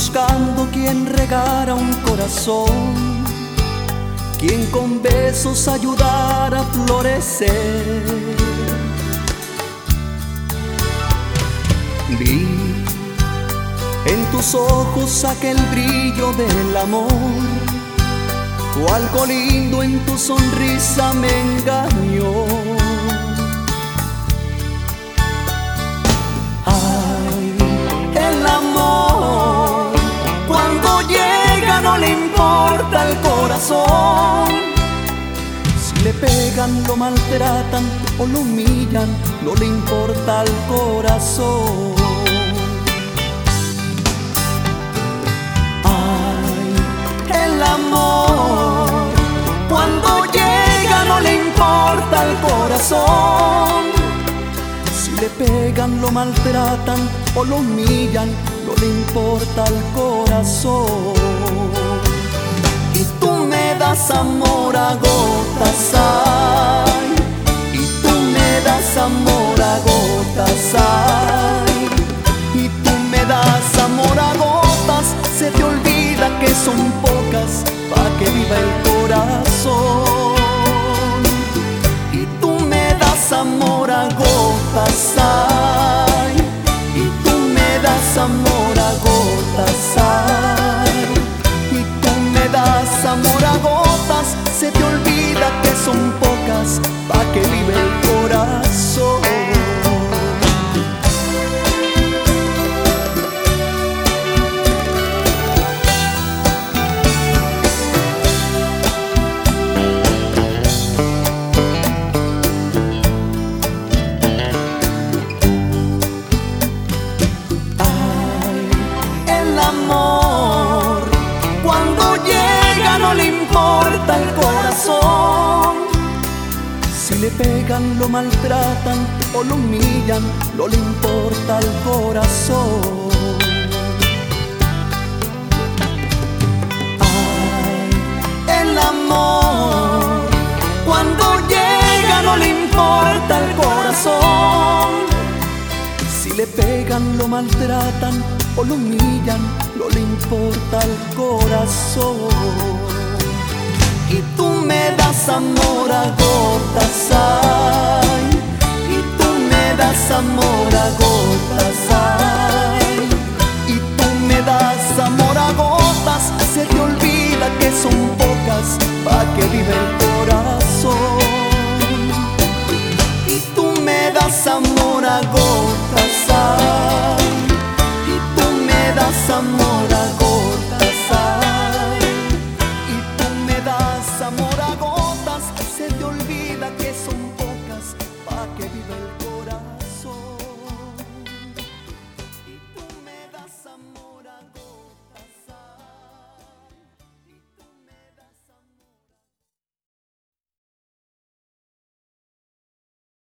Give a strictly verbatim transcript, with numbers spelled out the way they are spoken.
buscando quien regara un corazón, quien con besos ayudara a florecer. Vi en tus ojos aquel brillo del amor, o algo lindo en tu sonrisa me engañó. Ay, el amor, cuando llega no le importa al corazón. Si le pegan, lo maltratan o lo humillan, no le importa al corazón. El amor, cuando llega no le importa al corazón. Si le pegan, lo maltratan o lo humillan, no le importa al corazón. Y tú me das amor a gotas, ay, y tú me das amor a gotas, ay, y tú me das amor a gotas. Se te olvida que son pocas pa' que viva el corazón. Y tú me das amor a gotas, ay, y tú me das amor a gotas, ay, y tú me das amor a gotas. Se te olvida que son pocas pa' que viva el corazón. Cuando llega no le importa el corazón. Si le pegan, lo maltratan o lo humillan, no le importa el corazón. Ay, el amor, cuando llega no le importa el corazón. Si le pegan, lo maltratan o lo humillan, no le importa el corazón. Y tú me das amor a gotas, ay, y tú me das amor a gotas, ay, y tú me das amor a gotas. Se te olvida que son pocas pa' que viva el corazón. Y tú me das amor a gotas, ay, y tú me das amor